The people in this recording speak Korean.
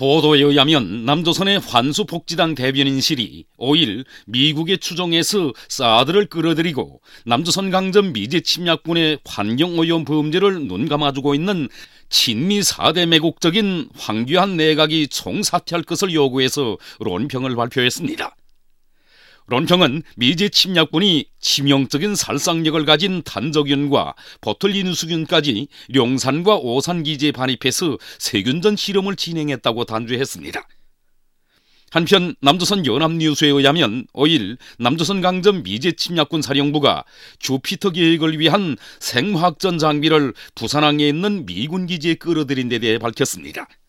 보도에 의하면 남조선의 환수복지당 대변인실이 5일 미국의 추종해서 사드를 끌어들이고 남조선 강점 미제 침략군의 환경오염 범죄를 눈감아주고 있는 친미 4대 매국적인 황교안 내각이 총사퇴할 것을 요구해서 론평을 발표했습니다. 론평은 미제 침략군이 치명적인 살상력을 가진 단적윤과 보툴리누스균까지 룡산과 오산 기지에 반입해서 세균전 실험을 진행했다고 단죄했습니다. 한편 남조선 연합뉴스에 의하면 5일 남조선 강점 미제 침략군 사령부가 주피터 계획을 위한 생화학전 장비를 부산항에 있는 미군 기지에 끌어들인 데 대해 밝혔습니다.